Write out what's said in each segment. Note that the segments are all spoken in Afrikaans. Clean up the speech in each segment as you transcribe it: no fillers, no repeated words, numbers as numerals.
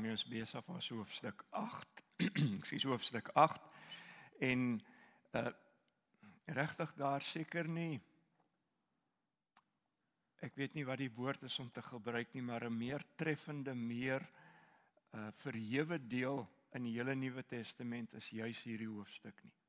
nie, ons besig was hoofstuk 8, hoofstuk 8, en regtig daar seker nie, ek weet nie wat die woord is om te gebruik nie, maar 'n meer treffende, meer verhewe deel in die hele Nuwe Testament is juis hierdie hoofstuk nie.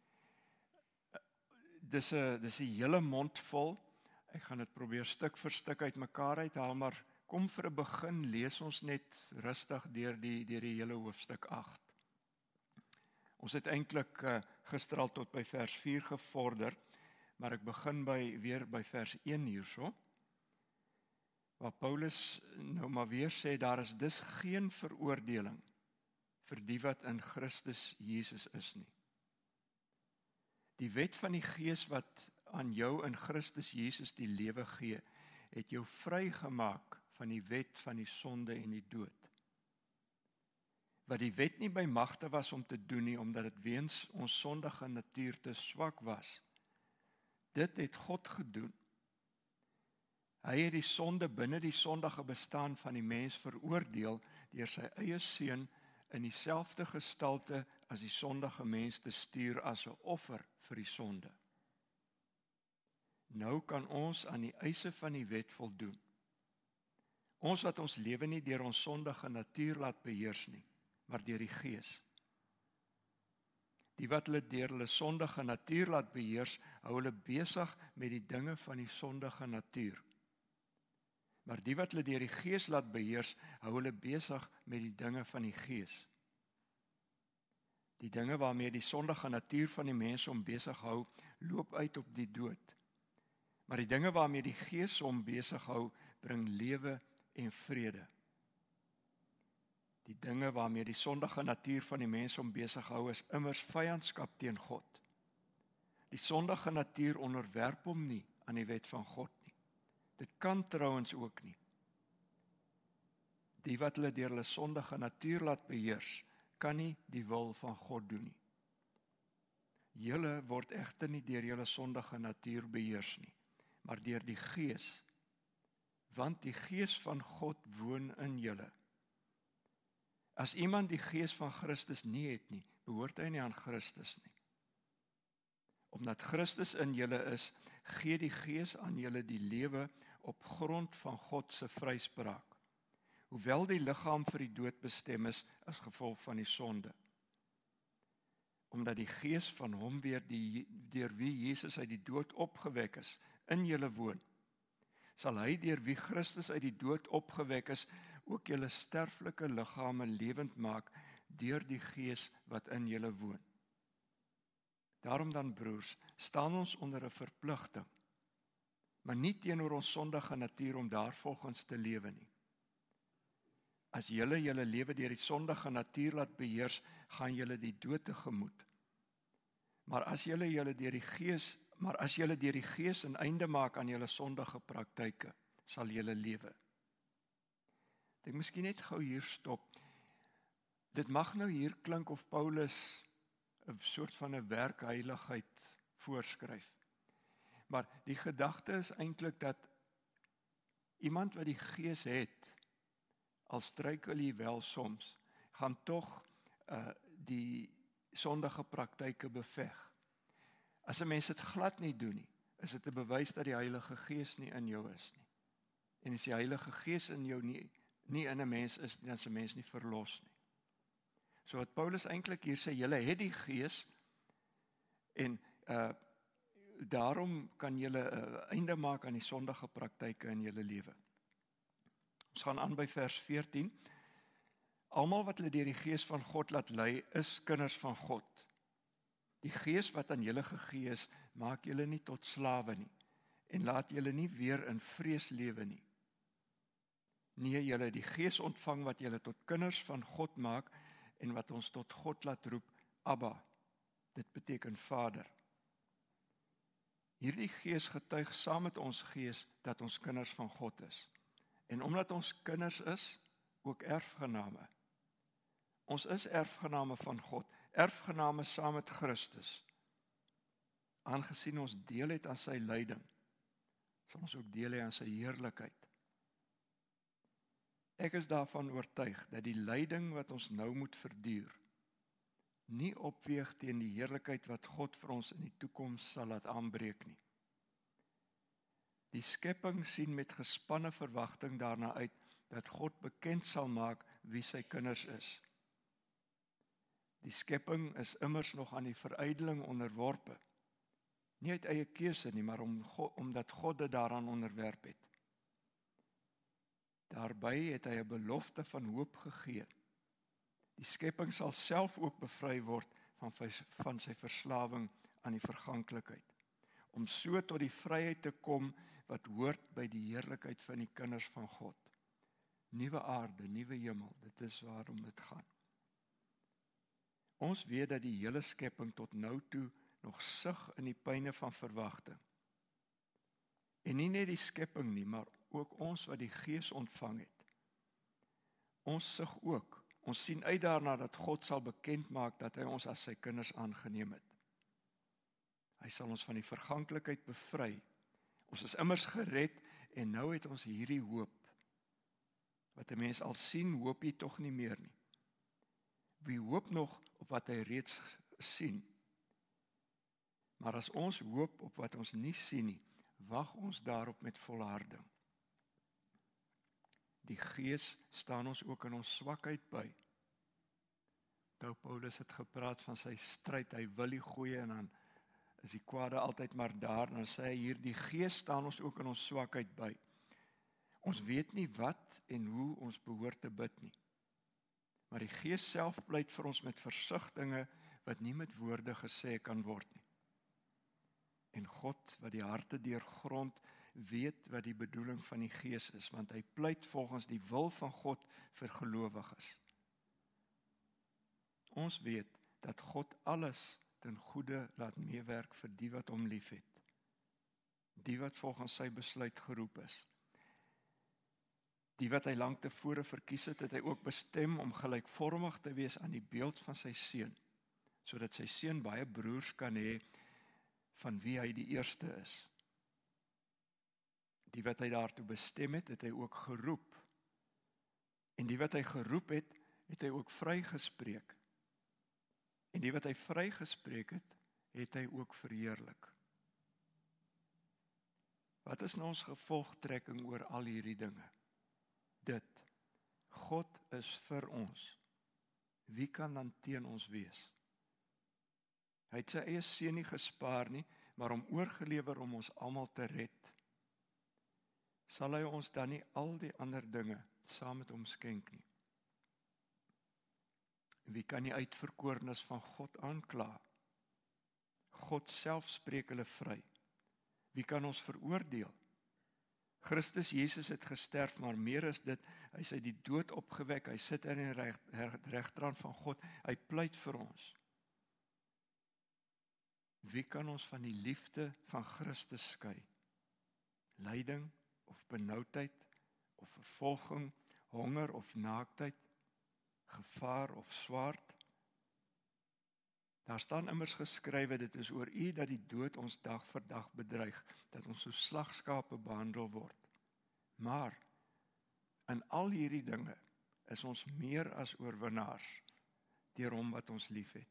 Dis 'n hele mond vol. Ek gaan dit probeer stuk vir stuk uitmekaar uithaal, maar kom vir 'n begin lees ons net rustig deur die hele hoofstuk 8. Ons het eintlik gister al tot by vers 4 gevorder, maar ek begin weer by vers 1 hierso, waar Paulus nou maar weer sê, daar is dus geen veroordeling vir die wat in Christus Jesus is nie. Die wet van die Gees wat aan jou in Christus Jesus die lewe gee, het jou vrygemaak van die wet van die sonde en die dood. Wat die wet nie by magte was om te doen nie, omdat dit weens ons sondige natuur te swak was. Dit het God gedoen. Hy het die sonde binne die sondige bestaan van die mens veroordeel deur sy eie seun in dieselfde gestalte as die sondige mens te stuur as 'n offer vir die sonde. Nou kan ons aan die eise van die wet voldoen. Ons wat ons lewe nie deur ons sondige natuur laat beheers nie, maar deur die Gees. Die wat hulle deur hulle sondige natuur laat beheers, hou hulle besig met die dinge van die sondige natuur. Maar die wat hulle deur die Gees laat beheers, hou hulle besig met die dinge van die Gees. Die dinge waarmee die sondige natuur van die mens hom besig hou, loop uit op die dood. Maar die dinge waarmee die Gees hom besig hou, bring lewe en vrede. Die dinge waarmee die sondige natuur van die mens hom besig hou, is immers vyandskap teen God. Die sondige natuur onderwerp hom nie aan die wet van God nie. Dit kan trouens ook nie. Die wat hulle deur hulle sondige natuur laat beheers, kan nie die wil van God doen nie. Julle word egter nie deur julle sondige natuur beheers nie, maar deur die Gees, want die Gees van God woon in julle. As iemand die Gees van Christus nie het nie, behoort hy nie aan Christus nie. Omdat Christus in julle is, gee die Gees aan julle die lewe op grond van God se vryspraak. Hoewel die liggaam vir die dood bestem is as gevolg van die sonde. Omdat die Gees van hom weer deur wie Jesus uit die dood opgewek is, in julle woon, sal hy deur wie Christus uit die dood opgewek is, ook julle sterflike liggame lewend maak deur die Gees wat in julle woon. Daarom dan, broers, staan ons onder 'n verpligting, maar nie teenoor ons sondige natuur om daarvolgens te lewe nie. As julle lewe deur die sondige natuur laat beheers, gaan julle die dood tegemoet. Maar as julle deur die Gees 'n einde maak aan julle sondige praktyke, sal julle lewe. Ek miskien net gou hier stop. Dit mag nou hier klink of Paulus 'n soort van 'n werkheiligheid voorskryf. Maar die gedagte is eintlik dat iemand wat die Gees het, al struikel hy wel soms, gaan tog die sondige praktyke beveg. As 'n mens dit glad nie doen nie, is dit 'n bewys dat die Heilige Gees nie in jou is nie. En as die Heilige Gees in jou nie in 'n mens is, dan is 'n mens nie verlos nie. So wat Paulus eintlik hier sê, julle het die Gees en daarom kan julle einde maak aan die sondige praktyke in julle lewe. Ons gaan aan by vers 14. Almal wat hulle deur die Gees van God laat lei, is kinders van God. Die Gees wat aan julle gegee is, maak julle nie tot slawe nie en laat julle nie weer in vrees lewe nie. Nee, julle het die Gees ontvang wat julle tot kinders van God maak en wat ons tot God laat roep, Abba. Dit beteken Vader. Hierdie Gees getuig saam met ons gees dat ons kinders van God is. En omdat ons kinders is, ook erfgename. Ons is erfgename van God, erfgename saam met Christus. Aangesien ons deel het aan sy lyding, sal ons ook deel hê aan sy heerlikheid. Ek is daarvan oortuig dat die lyding wat ons nou moet verduur, nie opweeg teen die heerlikheid wat God vir ons in die toekoms sal laat aanbreek nie. Die skepping sien met gespanne verwagting daarna uit dat God bekend sal maak wie sy kinders is. Die skepping is immers nog aan die verydeling onderworpe. Nie uit eie keuse nie, maar omdat God dit daaraan onderwerp het. Daarby het hy 'n belofte van hoop gegee. Die skepping sal self ook bevry word van sy verslawing aan die verganklikheid, om so tot die vryheid te kom wat hoort by die heerlikheid van die kinders van God. Nuwe aarde, nuwe hemel, dit is waarom dit gaan. Ons weet dat die hele skepping tot nou toe nog sug in die pyne van verwagting. En nie net die skepping nie, maar ook ons wat die Gees ontvang het. Ons sug ook. Ons sien uit daarna dat God sal bekend maak dat hy ons as sy kinders aangeneem het. Hy sal ons van die verganklikheid bevry. Ons is immers gered en nou het ons hierdie hoop. Wat 'n mens al sien, hoop hy tog nie meer nie. Wie hoop nog op wat hy reeds sien? Maar as ons hoop op wat ons nie sien nie, wag ons daarop met volharding. Die Gees staan ons ook in ons swakheid by. Paulus het gepraat van sy stryd, hy wil die goeie en dan is die kwade altyd maar daar, en dan sê hy hier, die Gees staan ons ook in ons swakheid by. Ons weet nie wat en hoe ons behoort te bid nie. Maar die Gees self pleit vir ons met versigtinge wat nie met woorde gesê kan word nie. En God, wat die harte deurgrond, weet wat die bedoeling van die Gees is, want hy pleit volgens die wil van God vir gelowiges. Ons weet dat God alles ten goeie laat meewerk vir die wat hom liefhet, die wat volgens sy besluit geroep is. Die wat hy lank tevore verkies het, het hy ook bestem om gelykvormig te wees aan die beeld van sy seun, sodat sy seun baie broers kan hê van wie hy die eerste is. Die wat hy daartoe bestem het, het hy ook geroep. En die wat hy geroep het, het hy ook vrygespreek. En die wat hy vrygespreek het, het hy ook verheerlik. Wat is nou ons gevolgtrekking oor al hierdie dinge? Dit, God is vir ons. Wie kan dan teen ons wees? Hy het sy eie seun nie gespaar nie, maar hom oorgelewer om ons almal te red. Sal hy ons dan nie al die ander dinge saam met hom skenk nie? Wie kan die uitverkorenes van God aankla? God self spreek hulle vry. Wie kan ons veroordeel? Christus Jesus het gesterf, maar meer is dit, hy is uit die dood opgewek, hy sit in die regterhand van God, hy pleit vir ons. Wie kan ons van die liefde van Christus skei? Lyding of benoudheid of vervolging, honger of naaktheid, gevaar of swaard? Daar staan immers geskrywe, dit is oor U dat die dood ons dag vir dag bedreig, dat ons so slagskape behandel word. Maar in al hierdie dinge is ons meer as oorwinnaars deur hom wat ons liefhet.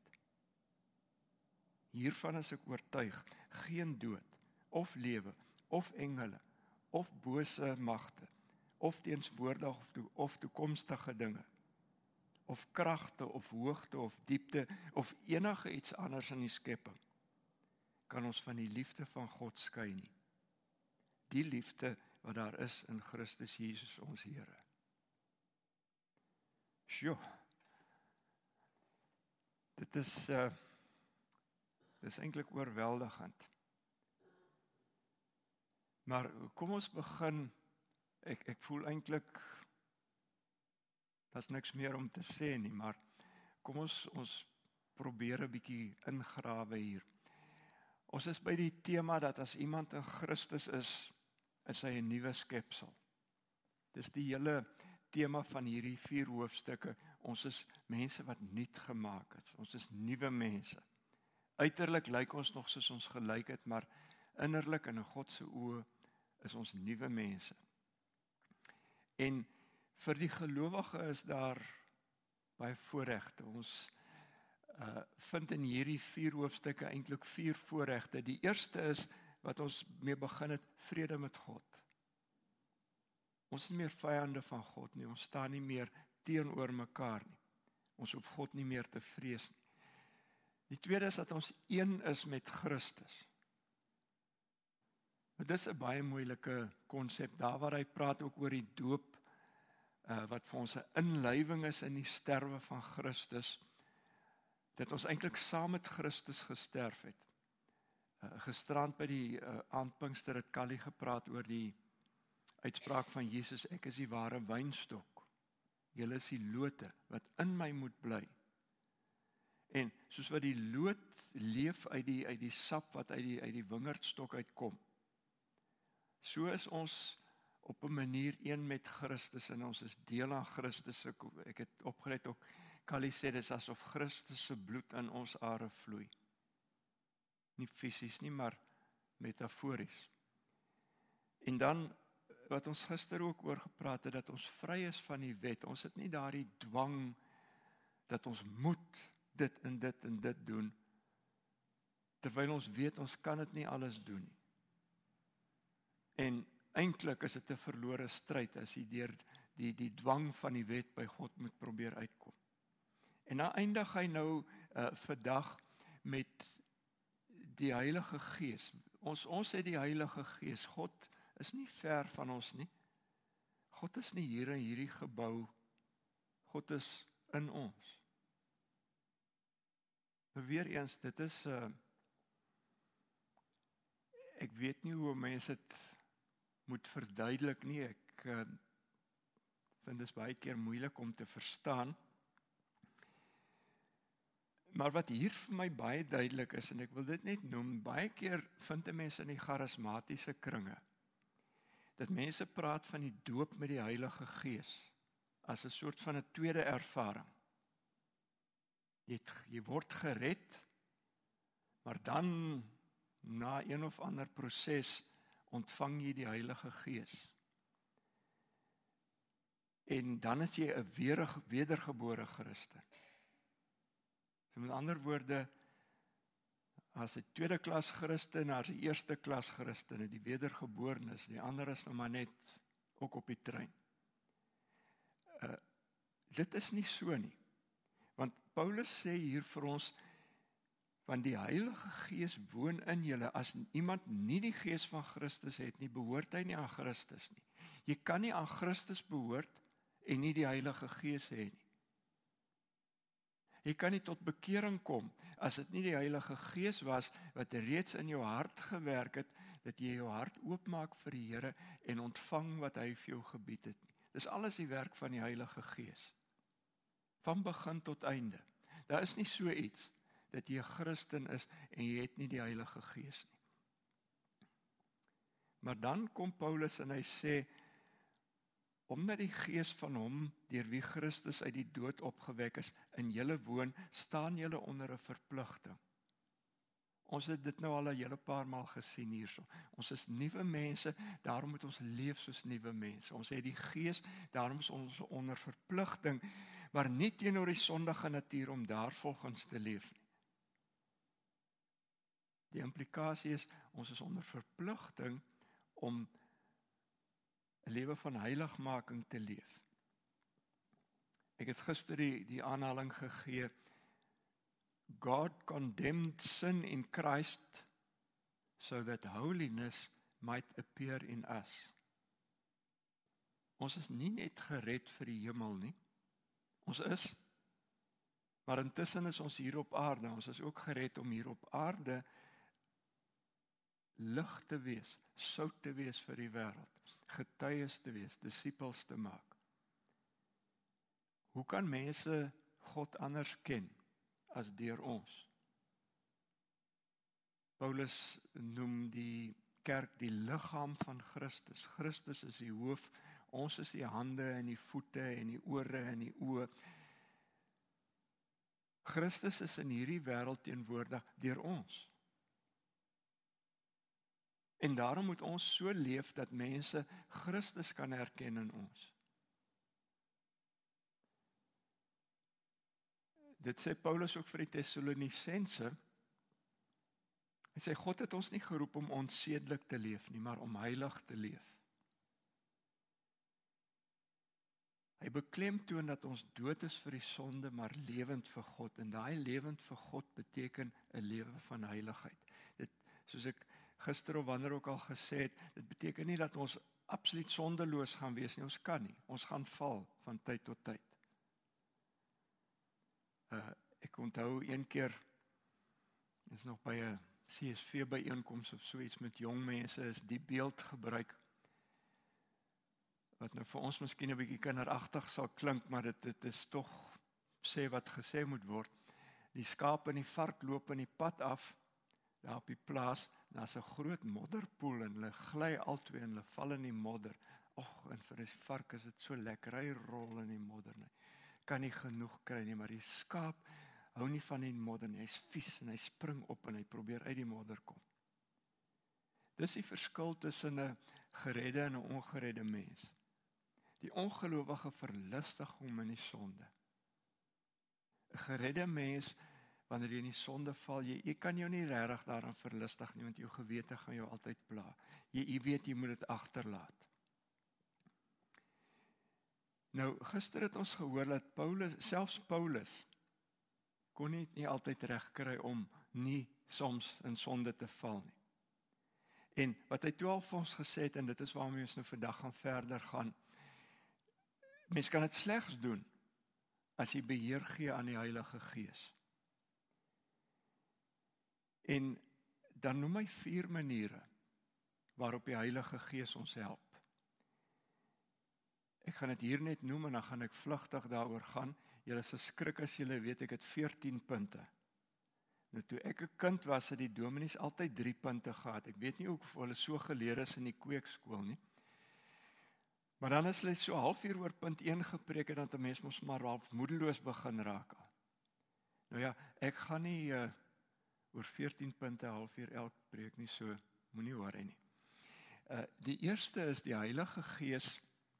Hiervan is ek oortuig, geen dood, of lewe, of engele, of bose magte, of teenswoordige of toekomstige dinge, of kragte, of hoogte, of diepte, of enige iets anders in die skepping, kan ons van die liefde van God skei nie. Die liefde wat daar is in Christus Jesus ons Here. Sjoe, dit is eintlik oorweldigend. Maar kom ons begin, ek voel eintlik, daar's niks meer om te sê nie, maar kom ons probeer 'n bietjie ingrawe hier. Ons is by die tema dat as iemand in Christus is hy 'n nuwe skepsel. Dis die hele tema van hierdie 4 hoofstukke. Ons is mense wat nuut gemaak is. Ons is nuwe mense. Uiterlik lyk ons nog soos ons gelyk het, maar innerlik en in God se oë is ons nuwe mense. En Vir die gelowige is daar baie voorregte. Ons vind in hierdie 4 hoofstukke eintlik 4 voorregte. Die eerste is, wat ons mee begin het, vrede met God. Ons is nie meer vyande van God nie, ons staan nie meer teenoor mekaar nie. Ons hoef God nie meer te vrees nie. Die tweede is dat ons een is met Christus. Dit is 'n baie moeilike konsep, daar waar hy praat ook oor die doop, wat vir ons 'n inlywing is in die sterwe van Christus, dat ons eintlik saam met Christus gesterf het. Gisterand by die aandpinkster het Callie gepraat oor die uitspraak van Jesus, ek is die ware wynstok, julle is die lote wat in my moet bly. En soos wat die loot leef uit die sap wat uit die wingerdstok uitkom, so is ons op 'n manier een met Christus en ons is deel aan Christus. Ek het opgelet ook, Callie sê, dit is asof Christus se bloed in ons are vloei. Nie fisies nie, maar metafories. En dan, wat ons gister ook oor gepraat het, dat ons vry is van die wet. Ons het nie daardie dwang, dat ons moet dit en dit en dit doen, terwyl ons weet, ons kan dit nie alles doen nie. En eintlik is dit 'n verlore stryd, as jy deur die dwang van die wet by God moet probeer uitkom. En dan eindig hy nou vandag met die Heilige Gees. Ons het die Heilige Gees. God is nie ver van ons nie. God is nie hier in hierdie gebou. God is in ons. Maar weer eens, dit is ek weet nie hoe mense dit moet verduidelik nie. Ek vind dit baie keer moeilik om te verstaan. Maar wat hier vir my baie duidelik is, en ek wil dit net noem, baie keer vind mense in die charismatiese kringe, dat mense praat van die doop met die Heilige Gees, as 'n soort van 'n tweede ervaring. Jy word gered, maar dan, na een of ander proses, ontvang jy die Heilige Gees. En dan is jy 'n wedergebore Christen. So met ander woorde, as 'n tweede klas Christen, as 'n eerste klas Christen, die wedergeborenes, die ander is nou maar net ook op die trein. Dit is nie so nie. Want Paulus sê hier vir ons, want die Heilige Gees woon in julle. As iemand nie die Gees van Christus het nie, behoort hy nie aan Christus nie. Jy kan nie aan Christus behoort en nie die Heilige Gees hê nie. Jy kan nie tot bekering kom as dit nie die Heilige Gees was wat reeds in jou hart gewerk het, dat jy jou hart oopmaak vir die Here en ontvang wat hy vir jou gebied het nie. Dis alles die werk van die Heilige Gees. Van begin tot einde. Daar is nie so iets dat jy 'n Christen is en jy het nie die Heilige Gees nie. Maar dan kom Paulus en hy sê, omdat die Gees van hom, deur wie Christus uit die dood opgewek is, in julle woon, staan julle onder 'n verpligting. Ons het dit nou al 'n hele paar maal gesien hierso. Ons is nuwe mense, daarom moet ons leef soos nuwe mense. Ons het die Gees, daarom is ons onder verpligting, maar nie teenoor die sondige natuur om daarvolgens te leef nie. Die implikasie is, ons is onder verpligting om 'n lewe van heiligmaking te leef. Ek het gister die aanhaling gegee, God condemned sin in Christ so that holiness might appear in us. Ons is nie net gered vir die hemel nie. Ons is, maar intussen is ons hier op aarde. Ons is ook gered om hier op aarde lig te wees, sout te wees vir die wêreld, getuies te wees, disippels te maak. Hoe kan mense God anders ken as deur ons? Paulus noem die kerk die liggaam van Christus. Christus is die hoof, ons is die hande en die voete en die ore en die oë. Christus is in hierdie wêreld teenwoordig deur ons. En daarom moet ons so leef dat mense Christus kan herken in ons. Dit sê Paulus ook vir die Tessalonisense. Hy sê, God het ons nie geroep om onsedelik te leef nie, maar om heilig te leef. Hy beklemtoon dat ons dood is vir die sonde, maar lewend vir God. En daai lewend vir God beteken 'n lewe van heiligheid. Dit, soos ek gister of wanneer ook al gesê het, dit beteken nie dat ons absoluut sondeloos gaan wees nie. Ons kan nie. Ons gaan val van tyd tot tyd. Ek onthou een keer, is nog by 'n CSV byeenkoms of so iets met jong mense, is die beeld gebruik, wat nou vir ons miskien 'n bietjie kinderagtig sal klink, maar dit is tog sê wat gesê moet word. Die skaap en die vark loop in die pad af, daar op die plaas, daar's 'n groot modderpoel en hulle gly albei en hulle val in die modder. En vir die vark is dit so lekker, hy rol in die modder nie. Kan nie genoeg kry nie, maar die skaap hou nie van die modder nie, hy's vies en hy spring op en hy probeer uit die modder kom. Dis die verskil tussen 'n geredde en 'n ongeredde mens. Die ongelowige verlustig hom in die sonde. 'n Geredde mens, wanneer jy in die sonde val, jy kan jou nie regtig daaraan verlustig nie, want jou gewete gaan jou altyd pla. Jy weet jy moet dit agterlaat. Nou, gister het ons gehoor dat selfs Paulus, kon nie altyd reg kry om nie soms in sonde te val nie. En wat hy toe al vir ons gesê het, en dit is waarmee ons nou vandag gaan verder gaan, mens kan dit slegs doen as jy beheer gee aan die Heilige Gees. En dan noem hy 4 maniere waarop die Heilige Gees ons help. Ek gaan dit hier net noem en dan gaan ek vlugtig daaroor gaan. Julle se skrik as julle weet ek het 14 punte. Nou toe ek 'n kind was, het die dominees altyd 3 punte gehad. Ek weet nie of hulle so geleer is in die kweekskool nie. Maar dan as hulle so halfuur oor punt 1 gepreek het, dan het 'n mens mos maar half moedeloos begin raak. Nou ja, ek gaan nie oor 14 punte halfuur elk preek nie, so moenie worry nie. Die eerste is die Heilige Gees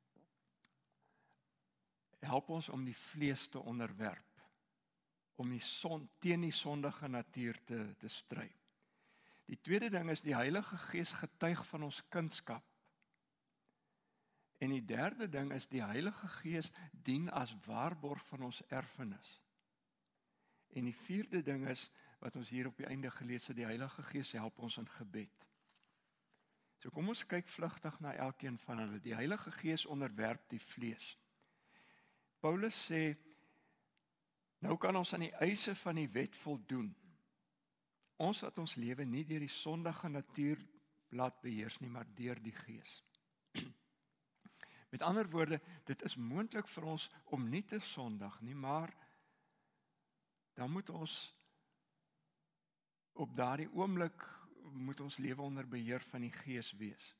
help ons om die vlees te onderwerp, om teen die sondige natuur te stry. Die tweede ding is die Heilige Gees getuig van ons kindskap. En die derde ding is die Heilige Gees dien as waarborg van ons erfenis. En die vierde ding is, wat ons hier op die einde gelees het, die Heilige Gees help ons in gebed. So kom ons kyk vlugtig na elkeen van hulle. Die Heilige Gees onderwerp die vlees. Paulus sê, nou kan ons aan die eise van die wet voldoen. Ons wat ons lewe nie deur die sondige natuur laat beheers nie, maar deur die Gees. Met ander woorde, dit is moontlik vir ons om nie te sondig nie, maar dan moet ons op daardie oomblik moet ons lewe onder beheer van die Gees wees.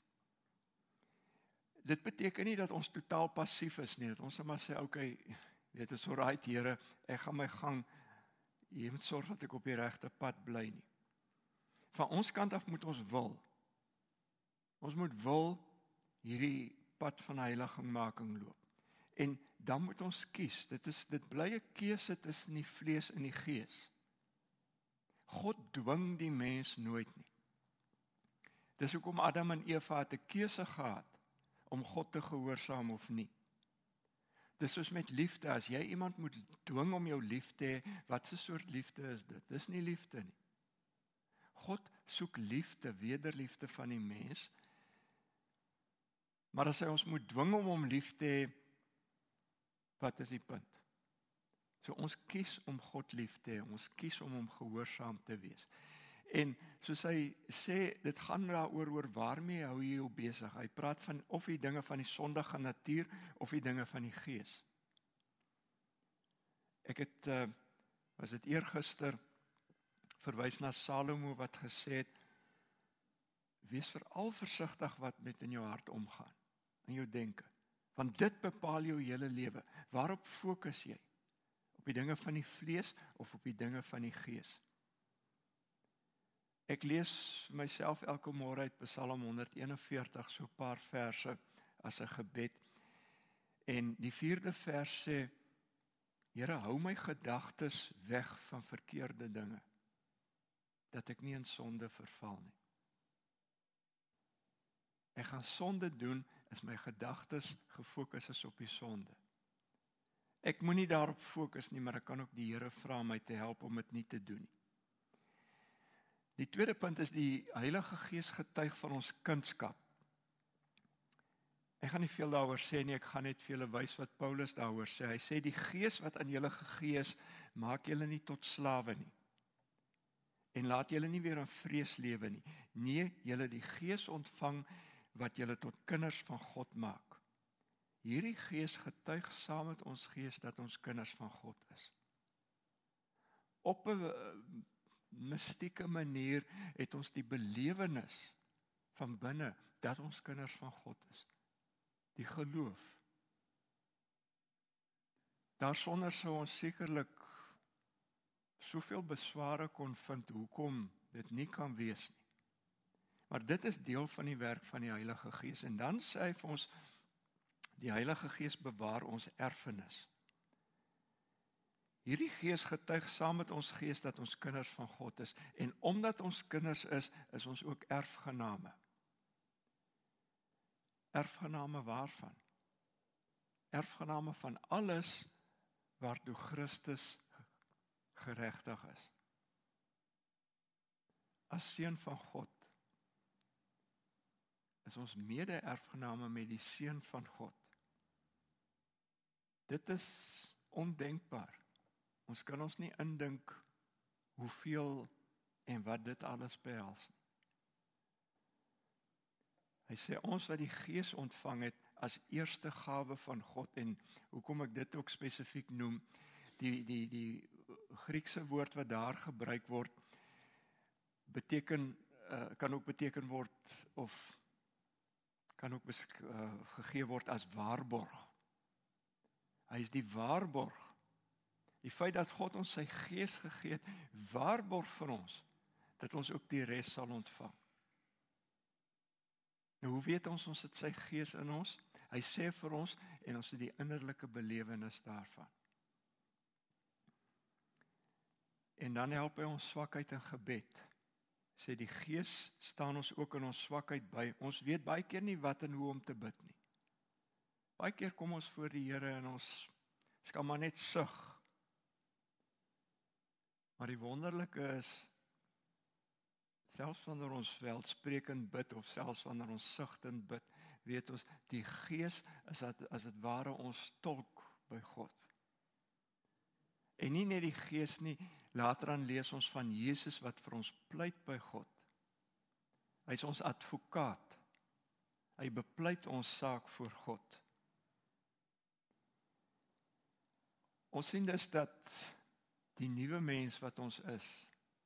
Dit beteken nie dat ons totaal passief is nie, dat ons maar sê, okay, dit is alright Here, ek gaan my gang, jy moet sorg dat ek op die regte pad bly nie. Van ons kant af moet ons wil. Ons moet wil hierdie pad van heiligingmaking loop. En dan moet ons kies. Dit bly 'n keuse tussen die vlees en die Gees. God dwing die mens nooit nie. Dis hoekom Adam en Eva het 'n keuse gehad om God te gehoorsaam of nie. Dis soos met liefde, as jy iemand moet dwing om jou lief te hê, wat 'n soort liefde is dit? Dis nie liefde nie. God soek liefde, wederliefde van die mens. Maar as hy ons moet dwing om hom lief te hê, wat is die punt? So ons kies om God lief te hê, ons kies om hom gehoorsaam te wees. En soos hy sê, dit gaan daaroor oor waarmee hou jy jou besig. Hy praat van of die dinge van die sondige natuur of die dinge van die Gees. Ek het, was dit eergister, verwys na Salomo wat gesê het, wees veral versigtig wat met in jou hart omgaan, in jou denke. Want dit bepaal jou hele lewe. Waarop fokus jy? Op die dinge van die vlees of op die dinge van die Gees? Ek lees myself elke môre uit Psalm 141, so 'n paar verse as 'n gebed. En die 4de vers sê, Here, hou my gedagtes weg van verkeerde dinge, dat ek nie in sonde verval nie. Ek gaan sonde doen, as my gedagtes gefokus is op die sonde. Ek moenie daarop fokus nie, maar ek kan ook die Here vra om my te help om dit nie te doen nie. Die tweede punt is die Heilige Gees getuig van ons kindskap. Ek gaan nie veel daaroor sê nie, ek gaan net vir julle wys wat Paulus daaroor sê. Hy sê die Gees wat aan julle gegee is, maak julle nie tot slawe nie. En laat julle nie weer in vrees lewe nie. Nee, julle die Gees ontvang wat julle tot kinders van God maak. Hierdie Gees getuig saam met ons gees dat ons kinders van God is. Op 'n mystieke manier het ons die belewenis van binne dat ons kinders van God is. Die geloof. Daarsonder sou ons sekerlik soveel besware kon vind hoekom dit nie kan wees nie. Maar dit is deel van die werk van die Heilige Gees. En dan sê hy vir ons, die Heilige Gees bewaar ons erfenis. Hierdie Gees getuig saam met ons gees dat ons kinders van God is. En omdat ons kinders is ons ook erfgename. Erfgename waarvan? Erfgename van alles waartoe Christus geregtig is. As seun van God is ons mede-erfgename met die Seun van God. Dit is ondenkbaar. Ons kan ons nie indink hoeveel en wat dit alles behels nie. Hy sê ons wat die Gees ontvang het as eerste gawe van God, en hoekom ek dit ook spesifiek noem, die Griekse woord wat daar gebruik word, kan ook beteken word of kan ook gegee word as waarborg. Hy is die waarborg. Die feit dat God ons sy Gees gegee het, waarborg vir ons, dat ons ook die res sal ontvang. Nou, hoe weet ons het sy Gees in ons? Hy sê vir ons, en ons het die innerlike belewenis daarvan. En dan help hy ons swakheid in gebed. Sê die Gees staan ons ook in ons swakheid by. Ons weet baie keer nie wat en hoe om te bid nie. Baie keer kom ons voor die Here en ons kan maar net sug. Maar die wonderlike is, selfs wanneer ons welsprekend bid, of selfs wanneer ons sugtend bid, weet ons, die Gees is as dit ware ons tolk by God. En nie net die Gees nie, later aan lees ons van Jesus wat vir ons pleit by God. Hy is ons advokaat. Hy bepleit ons saak voor God. Ons sien dus dat die nuwe mens wat ons is,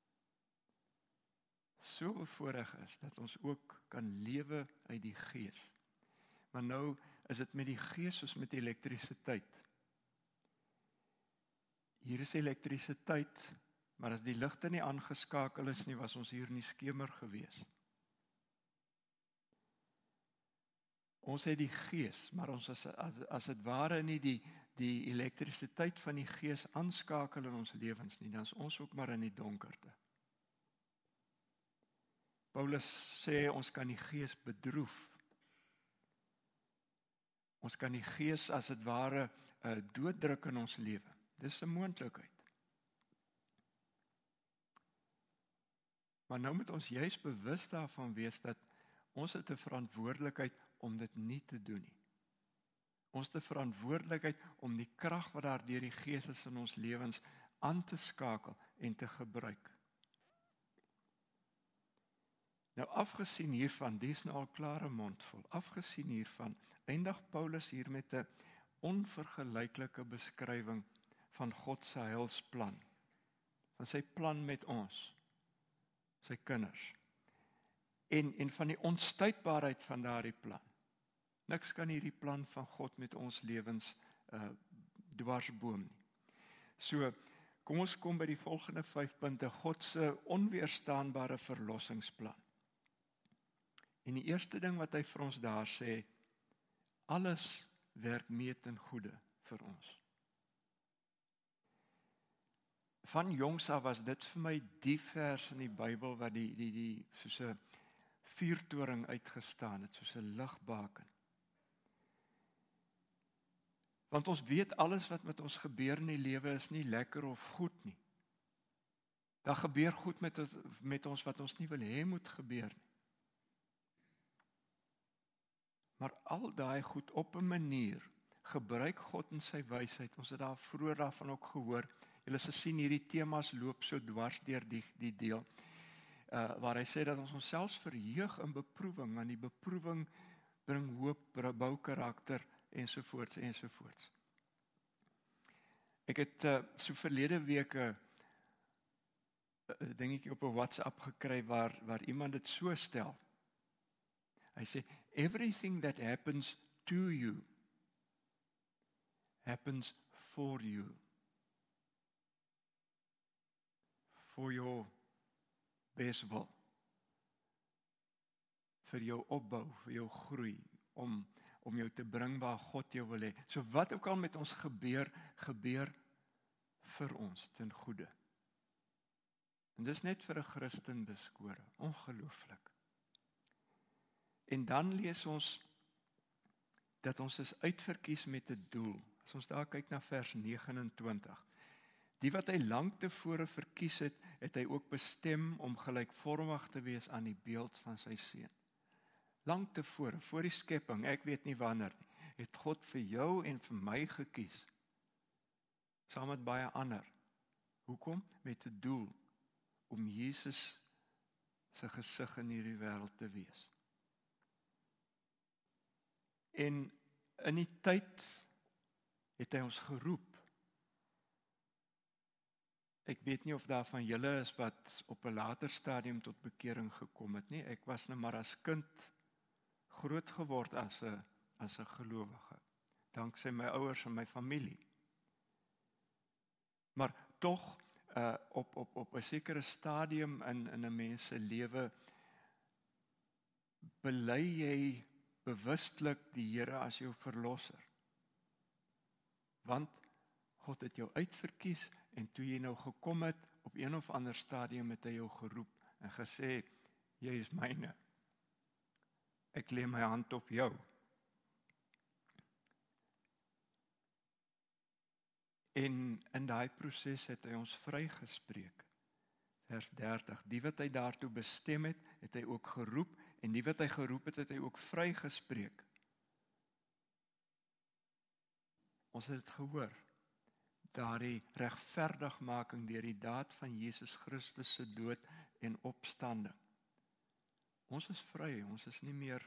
so bevoorreg is, dat ons ook kan lewe uit die Gees. Maar nou is dit met die Gees soos met elektrisiteit. Hier is elektrisiteit, maar as die ligte nie aangeskakel is nie, was ons hier nie skemer gewees. Ons het die Gees, maar ons as het ware nie die elektrisiteit van die Gees aanskakel in ons lewens nie, dan is ons ook maar in die donkerte. Paulus sê ons kan die Gees bedroef. Ons kan die Gees as het ware dooddruk in ons lewe. Dis 'n moontlikheid. Maar nou moet ons juis bewus daarvan wees dat ons het 'n verantwoordelikheid om dit nie te doen nie. Ons het 'n verantwoordelikheid om die krag wat daar deur die Gees is in ons lewens aan te skakel en te gebruik. Nou afgesien hiervan, dis nou al klare mondvol, afgesien hiervan, eindig Paulus hier met 'n onvergelyklike beskrywing van God se heilsplan, van sy plan met ons, sy kinders, en van die onstuitbaarheid van daardie plan. Niks kan hierdie plan van God met ons lewens dwarsboom nie. So, kom ons kom by die volgende 5 punte, God se onweerstaanbare verlossingsplan. En die eerste ding wat hy vir ons daar sê, alles werk mee ten goeie vir ons. van jongs af was dit vir my die vers in die Bybel wat die soos 'n vuurtoring uitgestaan het, soos 'n ligbaken. Want ons weet alles wat met ons gebeur in die lewe is nie lekker of goed nie. Daar gebeur goed met ons wat ons nie wil hê moet gebeur nie. Maar al daai goed op 'n manier gebruik God in sy wysheid. Ons het daar vroeër daarvan ook gehoor. Julle sal sien hierdie temas loop so dwars deur die deel. Waar hy sê dat ons onsself verheug in beproewing, want die beproewing bring hoop, bou karakter ensovoorts ensovoorts. Ek het so verlede week 'n dingetjie op 'n WhatsApp gekry waar iemand dit so stel. Hy sê everything that happens to you happens for you. For your best will. Vir jou opbou, vir jou groei, om jou te bring waar God jou wil hê. So wat ook al met ons gebeur vir ons ten goeie. En dis net vir 'n Christen beskore, ongelooflik. En dan lees ons dat ons is uitverkies met 'n doel. As ons daar kyk na vers 29. Die wat hy lank tevore verkies het, het hy ook bestem om gelykvormig te wees aan die beeld van sy seun. Lank tevore, voor die skepping, ek weet nie wanneer nie, het God vir jou en vir my gekies. Saam met baie ander. Hoekom? Met 'n doel. Om Jesus se gesig in hierdie wêreld te wees. En in die tyd het hy ons geroep. Ek weet nie of daar van julle is wat op 'n later stadium tot bekering gekom het nie. Ek was nou maar as kind groot geword as 'n gelowige, danksy my ouers en my familie. Maar tog op 'n sekere stadium in 'n mens se lewe bely jy bewustelik die Here as jou verlosser. Want God het jou uitverkies en toe jy nou gekom het op een of ander stadium het hy jou geroep en gesê, jy is myne. Ek lê my hand op jou. En in daai proses het hy ons vrygespreek. Vers 30, die wat hy daartoe bestem het, het hy ook geroep, en die wat hy geroep het, het hy ook vrygespreek. Ons het dit gehoor, daardie regverdigmaking deur die daad van Jesus Christus se dood en opstanding. Ons is vry, ons is nie meer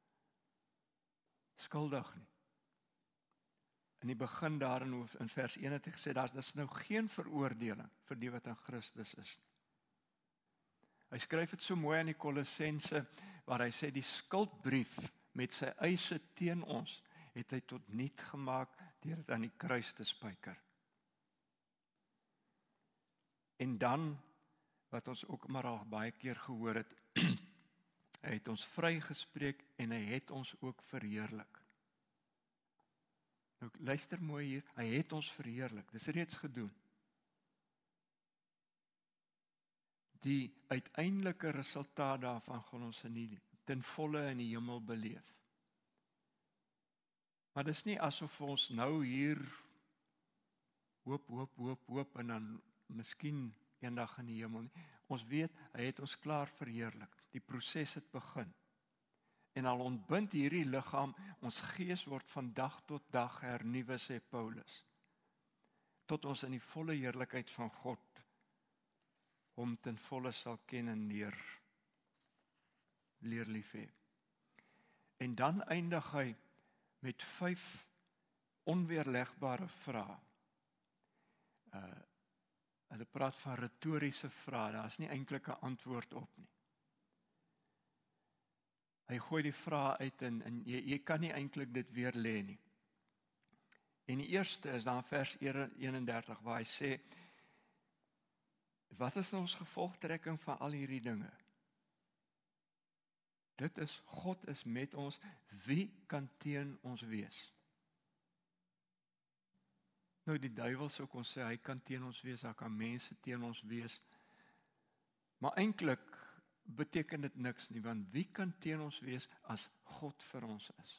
skuldig nie. In die begin daarin in vers 1 het hy gesê, daar is nou geen veroordeling vir die wat in Christus is. Hy skryf dit so mooi aan die Kolossense, waar hy sê, die skuldbrief met sy eise teen ons, het hy tot niet gemaak, deur dit aan die kruis te spyker. En dan, wat ons ook maar al baie keer gehoor het, hy het ons vrygespreek en hy het ons ook verheerlik. Nou, luister mooi hier, hy het ons verheerlik, dis reeds gedoen. Die uiteindelike resultaat daarvan gaan ons ten volle in die hemel beleef. Maar dis nie asof ons nou hier hoop en dan miskien eendag in die hemel nie. Ons weet, hy het ons klaar verheerlik. Die proses het begin. En al ontbind hierdie liggaam, ons gees word van dag tot dag hernuwe, sê Paulus. Tot ons in die volle heerlikheid van God hom ten volle sal ken en leer lief hê. En dan eindig hy met 5 onweerlegbare vrae. Hulle praat van retoriese vrae, daar is nie eintlik 'n antwoord op nie. Hy gooi die vrae uit en jy kan nie eintlik dit weer lê nie. En die eerste is dan vers 31 waar hy sê, wat is ons gevolgtrekking van al hierdie dinge? Dit is, God is met ons, wie kan teen ons wees? Nou die duiwel sou kon sê, hy kan teen ons wees, daar kan mense teen ons wees. Maar eintlik beteken dit niks nie, want wie kan teen ons wees as God vir ons is?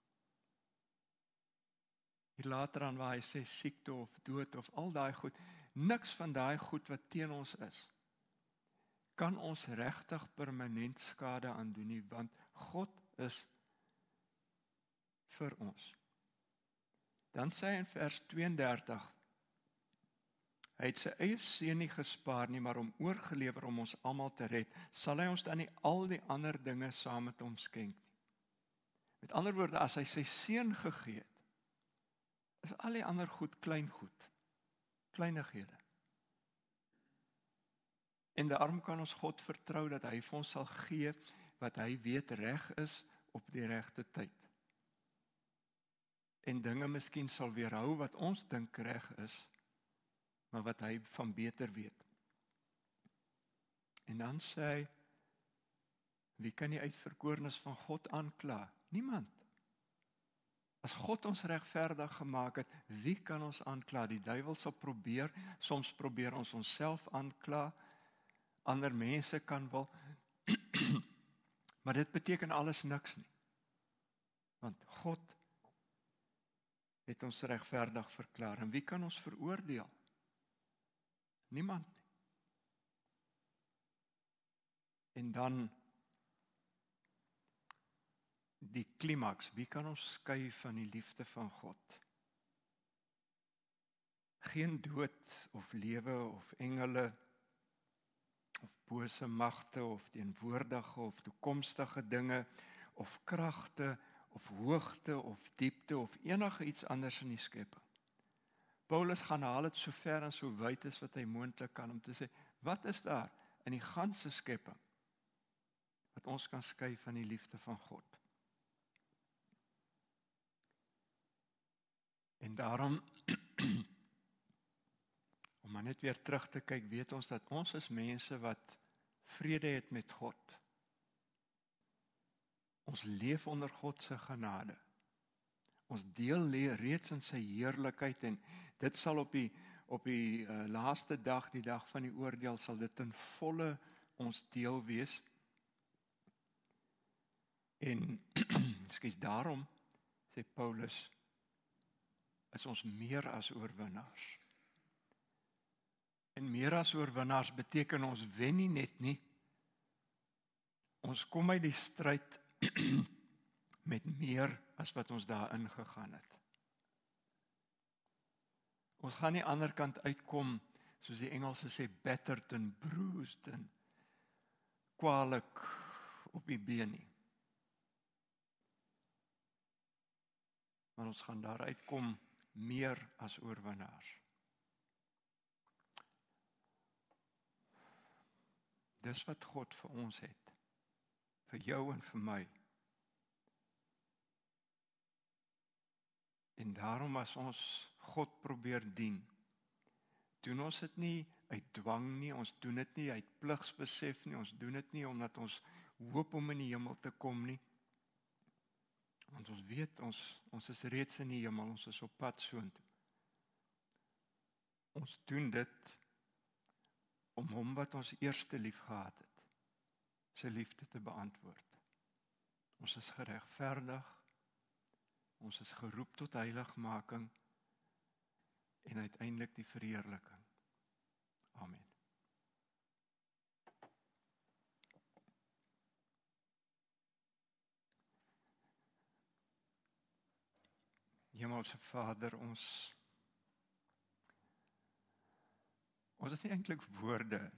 Hier later aan waar hy sê siekte of dood of al daai goed, niks van daai goed wat teen ons is, kan ons regtig permanent skade aandoen nie, want God is vir ons. Dan sê hy in vers 32, hy het sy eie seun nie gespaar nie, maar hom oorgelewer om ons almal te red, sal hy ons dan nie al die ander dinge saam met hom skenk nie. Met ander woorde, as hy sy seun gegee het, is al die ander goed klein goed, kleinighede. En daarom kan ons God vertrou dat hy vir ons sal gee wat hy weet reg is op die regte tyd. En dinge miskien sal weerhou wat ons dink reg is, maar wat hy van beter weet. En dan sê hy, wie kan die uitverkorenes van God aankla? Niemand. As God ons regverdig gemaak het, wie kan ons aankla? Die duiwel sal probeer, soms probeer ons onsself aankla, ander mense kan wel, maar dit beteken alles niks nie. Want God het ons regverdig verklaar, en wie kan ons veroordeel? Niemand nie. En dan die klimaks, wie kan ons skei van die liefde van God? Geen dood of lewe of engele of bose magte of teenwoordige of toekomstige dinge of kragte of hoogte of diepte of enige iets anders in die skepping. Paulus gaan haal dit so ver en so wyd as wat hy moontlik kan om te sê, wat is daar in die ganse skepping wat ons kan skei van die liefde van God? En daarom, om maar net weer terug te kyk, weet ons dat ons is mense wat vrede het met God. Ons leef onder God se genade. Ons deel reeds in sy heerlikheid, en dit sal op die laaste dag, die dag van die oordeel, sal dit in volle ons deel wees. En daarom, sê Paulus, is ons meer as oorwinnaars. En meer as oorwinnaars beteken ons wen nie net nie. Ons kom uit die stryd met meer as wat ons daarin gegaan het. Ons gaan nie ander kant uitkom, soos die Engelse sê, battered and bruised en kwalik op die been nie. Maar ons gaan daar uitkom meer as oorwinnaars. Dis wat God vir ons het, vir jou en vir my. En daarom as ons God probeer dien, doen ons dit nie uit dwang nie, ons doen dit nie uit pligsbesef nie, ons doen dit nie omdat ons hoop om in die hemel te kom nie. Want ons weet, ons is reeds in die hemel, ons is op pad soontoe. Ons doen dit om hom wat ons eerste lief gehad het, sy liefde te beantwoord. Ons is geregverdig, ons is geroep tot heiligmaking en uiteindelik die verheerliking. Amen. Hemelse Vader, ons het nie eintlik woorde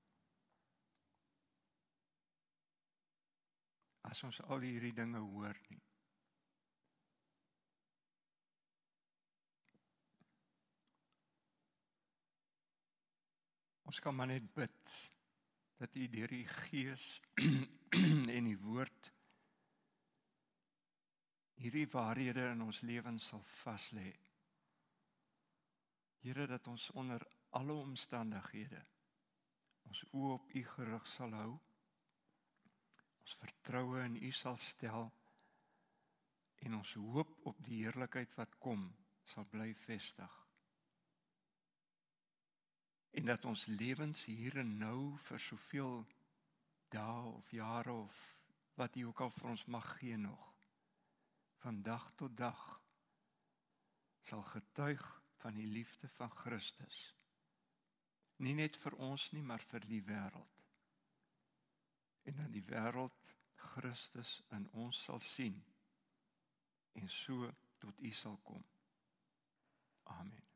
as ons al hierdie dinge hoor nie. Ons kan maar net bid dat U deur die Gees en die woord hierdie waarhede in ons lewens sal vaslê. Here, dat ons onder alle omstandighede ons oë op U gerig sal hou, ons vertroue in U sal stel en ons hoop op die heerlikheid wat kom sal bly vestig. en dat ons lewens hier en nou vir soveel dae of jare of wat U ook al vir ons mag gee nog, van dag tot dag, sal getuig van die liefde van Christus. Nie net vir ons nie, maar vir die wêreld. En dat die wêreld Christus in ons sal sien, en so tot U sal kom. Amen.